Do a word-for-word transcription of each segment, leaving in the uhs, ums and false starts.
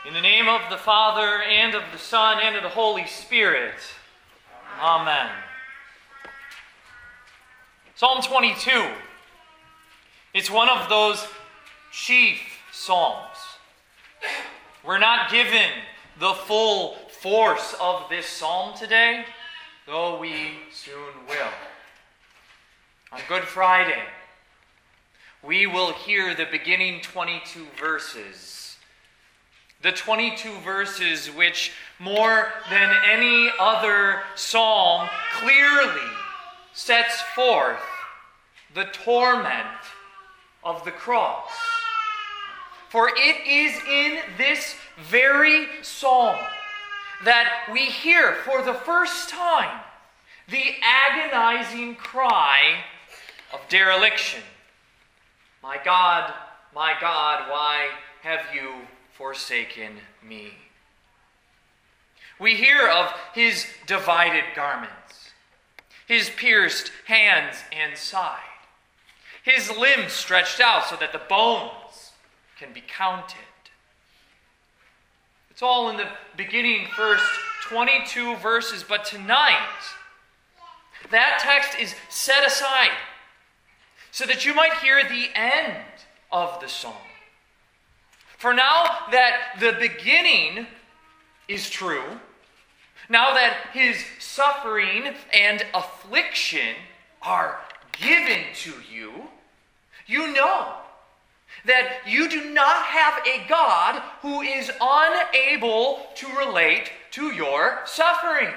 In the name of the Father, and of the Son, and of the Holy Spirit. Amen. Psalm twenty-two. It's one of those chief psalms. We're not given the full force of this psalm today, though we soon will. On Good Friday, we will hear the beginning twenty-two verses. The twenty-two verses which, more than any other psalm, clearly sets forth the torment of the cross. For it is in this very psalm that we hear for the first time the agonizing cry of dereliction. My God, my God, why have you forsaken me? We hear of his divided garments, his pierced hands and side, his limbs stretched out so that the bones can be counted. It's all in the beginning first twenty-two verses, but tonight that text is set aside so that you might hear the end of the psalm. For now that the beginning is true, now that his suffering and affliction are given to you, you know that you do not have a God who is unable to relate to your suffering.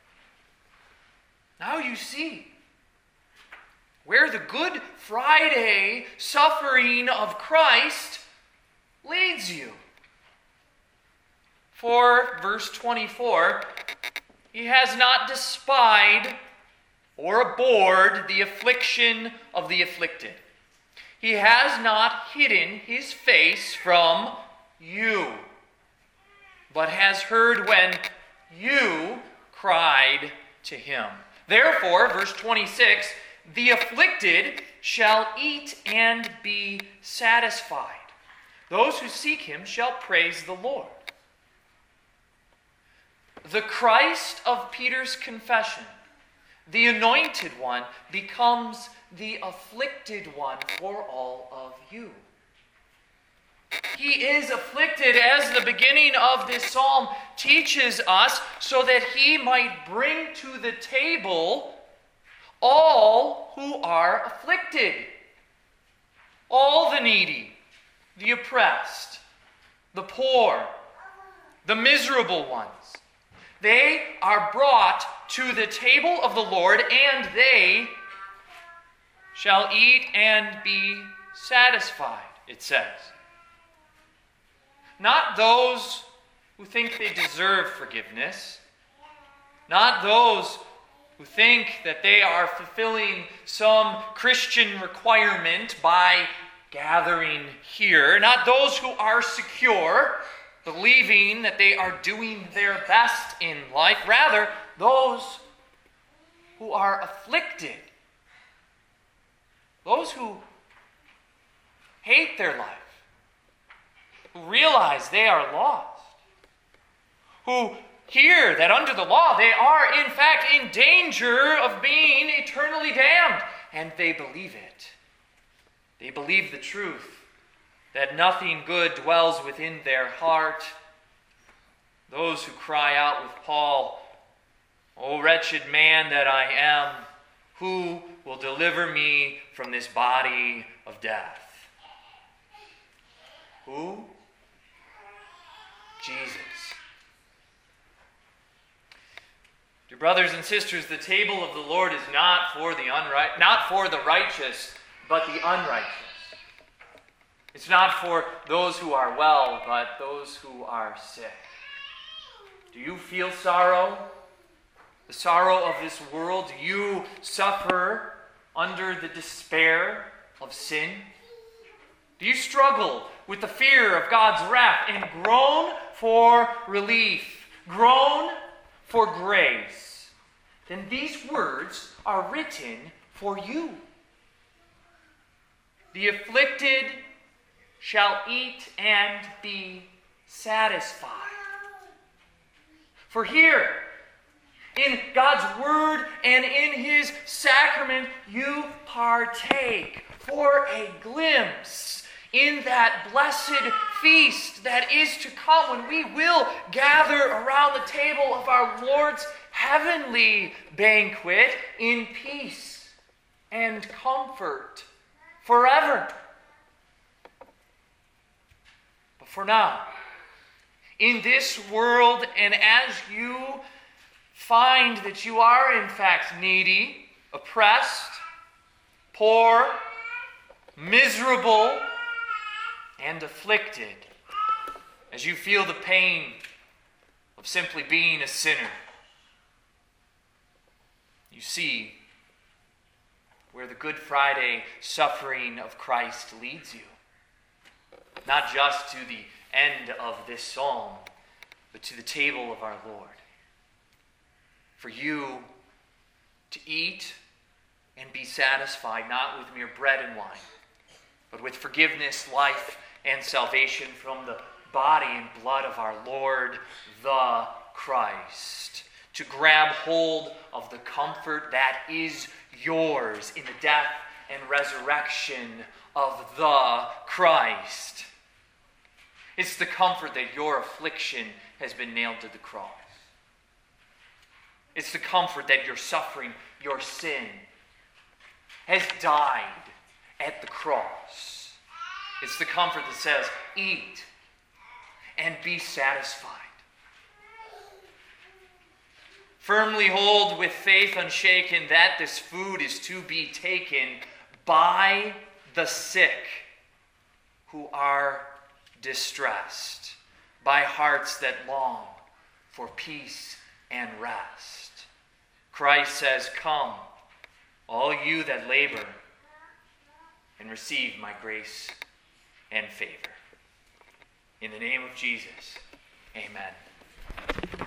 Now you see where the Good Friday suffering of Christ leads you. For, verse twenty-four, he has not despised or abhorred the affliction of the afflicted. He has not hidden his face from you, but has heard when you cried to him. Therefore, verse twenty-six, the afflicted shall eat and be satisfied. Those who seek him shall praise the Lord. The Christ of Peter's confession, the anointed one, becomes the afflicted one for all of you. He is afflicted, as the beginning of this psalm teaches us, so that he might bring to the table all who are afflicted, all the needy, the oppressed, the poor, the miserable ones. They are brought to the table of the Lord, and they shall eat and be satisfied, it says. Not those who think they deserve forgiveness, not those who think that they are fulfilling some Christian requirement by gathering here, not those who are secure, believing that they are doing their best in life, rather those who are afflicted, those who hate their life, who realize they are lost, who hear that under the law they are in fact in danger of being eternally damned, and they believe it. They believe the truth that nothing good dwells within their heart. Those who cry out with Paul, O wretched man that I am, who will deliver me from this body of death? Who? Jesus. Dear brothers and sisters, the table of the Lord is not for the unright, not for the righteous, but the unrighteous. It's not for those who are well, but those who are sick. Do you feel sorrow? The sorrow of this world? Do you suffer under the despair of sin? Do you struggle with the fear of God's wrath and groan for relief, groan for grace? Then these words are written for you. The afflicted shall eat and be satisfied. For here, in God's Word and in His sacrament, you partake for a glimpse in that blessed feast that is to come, when we will gather around the table of our Lord's heavenly banquet in peace and comfort forever. But for now, in this world, and as you find that you are in fact needy, oppressed, poor, miserable, and afflicted, as you feel the pain of simply being a sinner, you see where the Good Friday suffering of Christ leads you. Not just to the end of this psalm, but to the table of our Lord. For you to eat and be satisfied, not with mere bread and wine, but with forgiveness, life, and salvation from the body and blood of our Lord, the Christ. To grab hold of the comfort that is yours in the death and resurrection of the Christ. It's the comfort that your affliction has been nailed to the cross. It's the comfort that your suffering, your sin, has died at the cross. It's the comfort that says, eat and be satisfied. Firmly hold with faith unshaken that this food is to be taken by the sick who are distressed, by hearts that long for peace and rest. Christ says, come, all you that labor, and receive my grace and favor. In the name of Jesus, amen.